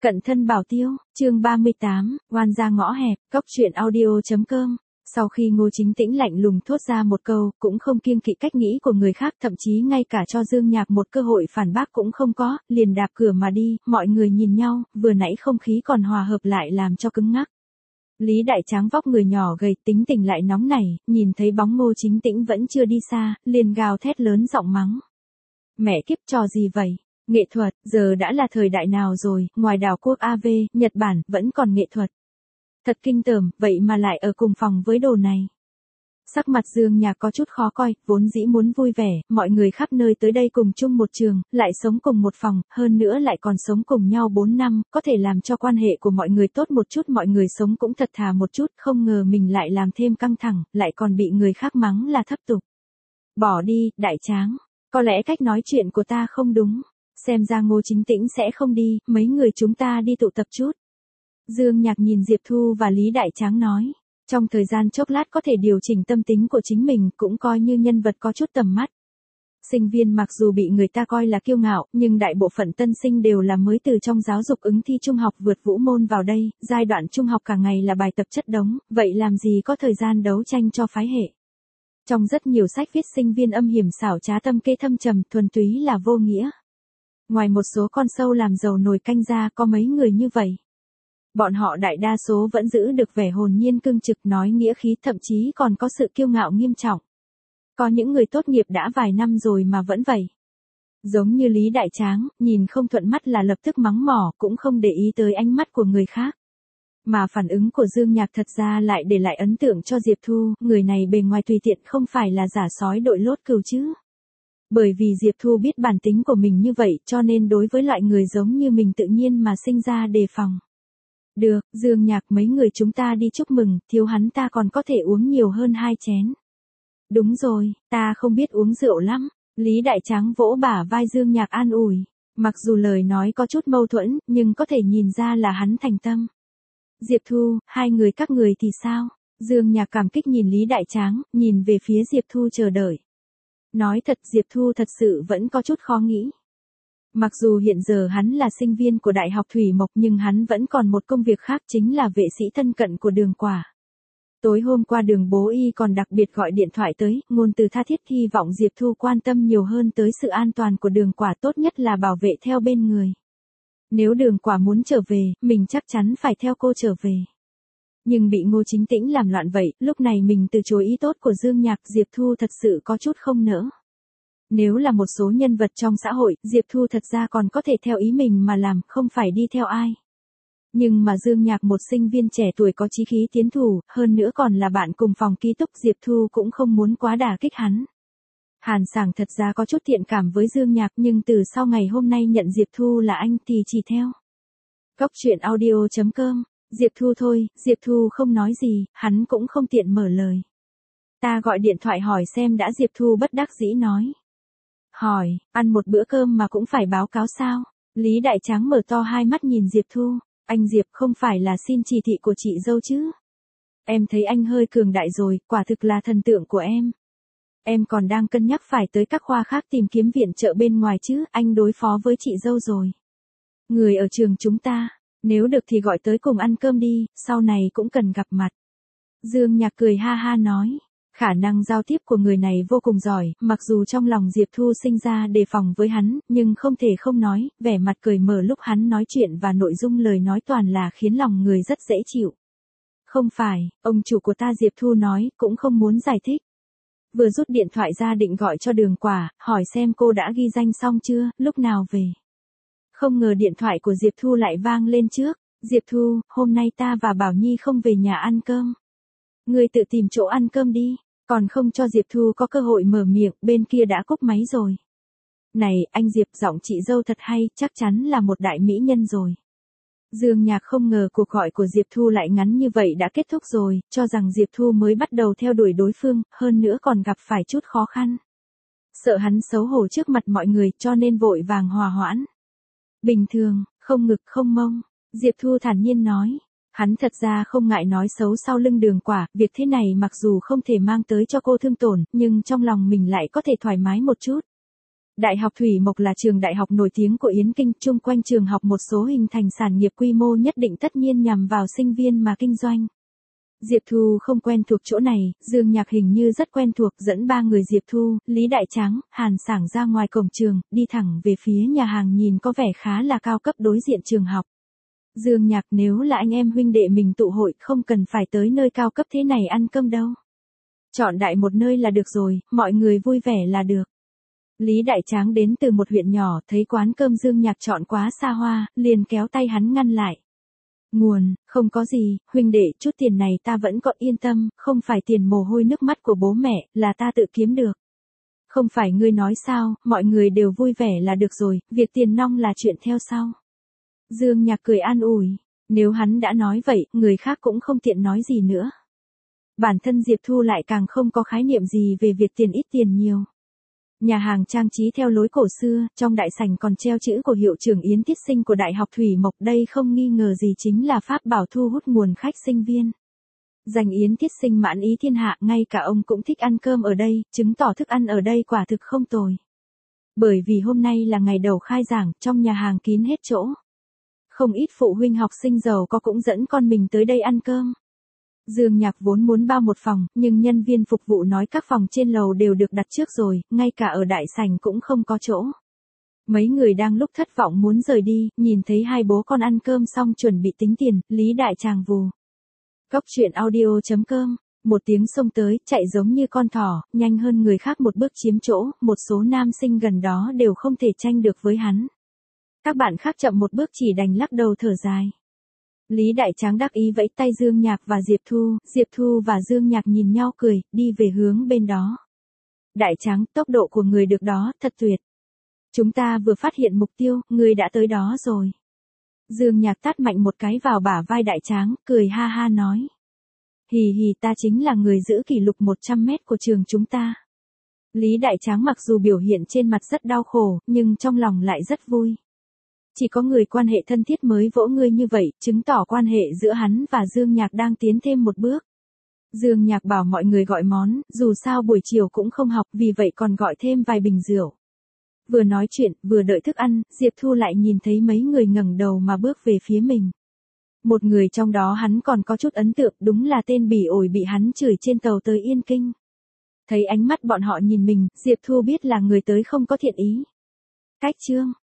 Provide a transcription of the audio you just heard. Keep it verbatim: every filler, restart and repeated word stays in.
Cận thân bảo tiêu, chương ba mươi tám, oan ra ngõ hẹp, cốc truyện audio.com. Sau khi Ngô Chính Tĩnh lạnh lùng thốt ra một câu, cũng không kiêng kỵ cách nghĩ của người khác, thậm chí ngay cả cho Dương Nhạc một cơ hội phản bác cũng không có, liền đạp cửa mà đi, mọi người nhìn nhau, vừa nãy không khí còn hòa hợp lại làm cho cứng ngắc. Lý Đại Tráng vóc người nhỏ gầy, tính tình lại nóng nảy, nhìn thấy bóng Ngô Chính Tĩnh vẫn chưa đi xa, liền gào thét lớn giọng mắng. Mẹ kiếp, trò gì vậy? Nghệ thuật, giờ đã là thời đại nào rồi, ngoài đảo quốc a vê, Nhật Bản, vẫn còn nghệ thuật. Thật kinh tởm, vậy mà lại ở cùng phòng với đồ này. Sắc mặt Dương Nhạc có chút khó coi, vốn dĩ muốn vui vẻ, mọi người khắp nơi tới đây cùng chung một trường, lại sống cùng một phòng, hơn nữa lại còn sống cùng nhau bốn năm, có thể làm cho quan hệ của mọi người tốt một chút, mọi người sống cũng thật thà một chút, không ngờ mình lại làm thêm căng thẳng, lại còn bị người khác mắng là thấp tục. Bỏ đi, Đại Tráng, có lẽ cách nói chuyện của ta không đúng. Xem ra Ngô Chính Tĩnh sẽ không đi, mấy người chúng ta đi tụ tập chút. Dương Nhạc nhìn Diệp Thu và Lý Đại Tráng nói. Trong thời gian chốc lát có thể điều chỉnh tâm tính của chính mình, cũng coi như nhân vật có chút tầm mắt. Sinh viên mặc dù bị người ta coi là kiêu ngạo, nhưng đại bộ phận tân sinh đều là mới từ trong giáo dục ứng thi trung học vượt vũ môn vào đây, giai đoạn trung học cả ngày là bài tập chất đống, vậy làm gì có thời gian đấu tranh cho phái hệ. Trong rất nhiều sách viết sinh viên âm hiểm xảo trá tâm kế thâm trầm, thuần túy là vô nghĩa. Ngoài một số con sâu làm giàu nồi canh ra, có mấy người như vậy. Bọn họ đại đa số vẫn giữ được vẻ hồn nhiên cương trực, nói nghĩa khí, thậm chí còn có sự kiêu ngạo nghiêm trọng. Có những người tốt nghiệp đã vài năm rồi mà vẫn vậy. Giống như Lý Đại Tráng, nhìn không thuận mắt là lập tức mắng mỏ, cũng không để ý tới ánh mắt của người khác. Mà phản ứng của Dương Nhạc thật ra lại để lại ấn tượng cho Diệp Thu, người này bề ngoài tùy tiện không phải là giả sói đội lốt cừu chứ. Bởi vì Diệp Thu biết bản tính của mình như vậy, cho nên đối với loại người giống như mình tự nhiên mà sinh ra đề phòng. Được, Dương Nhạc, mấy người chúng ta đi chúc mừng, thiếu hắn ta còn có thể uống nhiều hơn hai chén. Đúng rồi, ta không biết uống rượu lắm. Lý Đại Tráng vỗ bả vai Dương Nhạc an ủi. Mặc dù lời nói có chút mâu thuẫn, nhưng có thể nhìn ra là hắn thành tâm. Diệp Thu, hai người các người thì sao? Dương Nhạc cảm kích nhìn Lý Đại Tráng, nhìn về phía Diệp Thu chờ đợi. Nói thật, Diệp Thu thật sự vẫn có chút khó nghĩ. Mặc dù hiện giờ hắn là sinh viên của Đại học Thủy Mộc, nhưng hắn vẫn còn một công việc khác, chính là vệ sĩ thân cận của Đường Quả. Tối hôm qua Đường bố y còn đặc biệt gọi điện thoại tới, ngôn từ tha thiết hy vọng Diệp Thu quan tâm nhiều hơn tới sự an toàn của Đường Quả, tốt nhất là bảo vệ theo bên người. Nếu Đường Quả muốn trở về, mình chắc chắn phải theo cô trở về. Nhưng bị Ngô Chính Tĩnh làm loạn vậy, lúc này mình từ chối ý tốt của Dương Nhạc, Diệp Thu thật sự có chút không nỡ. Nếu là một số nhân vật trong xã hội, Diệp Thu thật ra còn có thể theo ý mình mà làm, không phải đi theo ai. Nhưng mà Dương Nhạc, một sinh viên trẻ tuổi có chí khí tiến thủ, hơn nữa còn là bạn cùng phòng ký túc, Diệp Thu cũng không muốn quá đả kích hắn. Hàn Sảng thật ra có chút thiện cảm với Dương Nhạc, nhưng từ sau ngày hôm nay nhận Diệp Thu là anh thì chỉ theo. Cốc truyện audio.com. Diệp Thu thôi, Diệp Thu không nói gì, hắn cũng không tiện mở lời. Ta gọi điện thoại hỏi xem đã, Diệp Thu bất đắc dĩ nói. Hỏi, ăn một bữa cơm mà cũng phải báo cáo sao? Lý Đại Tráng mở to hai mắt nhìn Diệp Thu. Anh Diệp, không phải là xin chỉ thị của chị dâu chứ? Em thấy anh hơi cường đại rồi, quả thực là thần tượng của em. Em còn đang cân nhắc phải tới các khoa khác tìm kiếm viện trợ bên ngoài chứ, anh đối phó với chị dâu rồi. Người ở trường chúng ta, nếu được thì gọi tới cùng ăn cơm đi, sau này cũng cần gặp mặt. Dương Nhạc cười ha ha nói. Khả năng giao tiếp của người này vô cùng giỏi, mặc dù trong lòng Diệp Thu sinh ra đề phòng với hắn, nhưng không thể không nói, vẻ mặt cười mở lúc hắn nói chuyện và nội dung lời nói toàn là khiến lòng người rất dễ chịu. Không phải, ông chủ của ta, Diệp Thu nói, cũng không muốn giải thích. Vừa rút điện thoại ra định gọi cho Đường Quả, hỏi xem cô đã ghi danh xong chưa, lúc nào về. Không ngờ điện thoại của Diệp Thu lại vang lên trước. Diệp Thu, hôm nay ta và Bảo Nhi không về nhà ăn cơm. Người tự tìm chỗ ăn cơm đi. Còn không cho Diệp Thu có cơ hội mở miệng, bên kia đã cúp máy rồi. Này, anh Diệp, giọng chị dâu thật hay, chắc chắn là một đại mỹ nhân rồi. Dương Nhạc không ngờ cuộc gọi của Diệp Thu lại ngắn như vậy đã kết thúc rồi, cho rằng Diệp Thu mới bắt đầu theo đuổi đối phương, hơn nữa còn gặp phải chút khó khăn. Sợ hắn xấu hổ trước mặt mọi người, cho nên vội vàng hòa hoãn. Bình thường, không ngực không mông, Diệp Thu thản nhiên nói. Hắn thật ra không ngại nói xấu sau lưng Đường Quả, việc thế này mặc dù không thể mang tới cho cô thương tổn, nhưng trong lòng mình lại có thể thoải mái một chút. Đại học Thủy Mộc là trường đại học nổi tiếng của Yến Kinh, chung quanh trường học một số hình thành sản nghiệp quy mô nhất định tất nhiên nhằm vào sinh viên mà kinh doanh. Diệp Thu không quen thuộc chỗ này, Dương Nhạc hình như rất quen thuộc, dẫn ba người Diệp Thu, Lý Đại Tráng, Hàn Sảng ra ngoài cổng trường, đi thẳng về phía nhà hàng nhìn có vẻ khá là cao cấp đối diện trường học. Dương Nhạc, nếu là anh em huynh đệ mình tụ hội không cần phải tới nơi cao cấp thế này ăn cơm đâu. Chọn đại một nơi là được rồi, mọi người vui vẻ là được. Lý Đại Tráng đến từ một huyện nhỏ, thấy quán cơm Dương Nhạc chọn quá xa hoa, liền kéo tay hắn ngăn lại. Nguồn, không có gì, huynh đệ, chút tiền này ta vẫn có, yên tâm, không phải tiền mồ hôi nước mắt của bố mẹ, là ta tự kiếm được. Không phải ngươi nói sao, mọi người đều vui vẻ là được rồi, việc tiền nong là chuyện theo sau. Dương Nhạc cười an ủi, nếu hắn đã nói vậy, người khác cũng không tiện nói gì nữa. Bản thân Diệp Thu lại càng không có khái niệm gì về việc tiền ít tiền nhiều. Nhà hàng trang trí theo lối cổ xưa, trong đại sảnh còn treo chữ của hiệu trưởng Yến Tiết Sinh của Đại học Thủy Mộc, đây không nghi ngờ gì chính là pháp bảo thu hút nguồn khách sinh viên. Danh Yến Tiết Sinh mãn ý thiên hạ, ngay cả ông cũng thích ăn cơm ở đây, chứng tỏ thức ăn ở đây quả thực không tồi. Bởi vì hôm nay là ngày đầu khai giảng, trong nhà hàng kín hết chỗ. Không ít phụ huynh học sinh giàu có cũng dẫn con mình tới đây ăn cơm. Dương Nhạc vốn muốn bao một phòng, nhưng nhân viên phục vụ nói các phòng trên lầu đều được đặt trước rồi, ngay cả ở đại sảnh cũng không có chỗ. Mấy người đang lúc thất vọng muốn rời đi, nhìn thấy hai bố con ăn cơm xong chuẩn bị tính tiền, Lý Đại Tràng vù. Cốc truyện audio chấm com, một tiếng xông tới, chạy giống như con thỏ, nhanh hơn người khác một bước chiếm chỗ, một số nam sinh gần đó đều không thể tranh được với hắn. Các bạn khác chậm một bước chỉ đành lắc đầu thở dài. Lý Đại Tráng đắc ý vẫy tay Dương Nhạc và Diệp Thu, Diệp Thu và Dương Nhạc nhìn nhau cười, đi về hướng bên đó. Đại Tráng, tốc độ của người được đó, thật tuyệt. Chúng ta vừa phát hiện mục tiêu, người đã tới đó rồi. Dương Nhạc tát mạnh một cái vào bả vai Đại Tráng, cười ha ha nói. Hì hì, ta chính là người giữ kỷ lục một trăm mét của trường chúng ta. Lý Đại Tráng mặc dù biểu hiện trên mặt rất đau khổ, nhưng trong lòng lại rất vui. Chỉ có người quan hệ thân thiết mới vỗ ngươi như vậy, chứng tỏ quan hệ giữa hắn và Dương Nhạc đang tiến thêm một bước. Dương Nhạc bảo mọi người gọi món, dù sao buổi chiều cũng không học, vì vậy còn gọi thêm vài bình rượu. Vừa nói chuyện, vừa đợi thức ăn, Diệp Thu lại nhìn thấy mấy người ngẩng đầu mà bước về phía mình. Một người trong đó hắn còn có chút ấn tượng, đúng là tên bỉ ổi bị hắn chửi trên tàu tới Yên Kinh. Thấy ánh mắt bọn họ nhìn mình, Diệp Thu biết là người tới không có thiện ý. Cách chương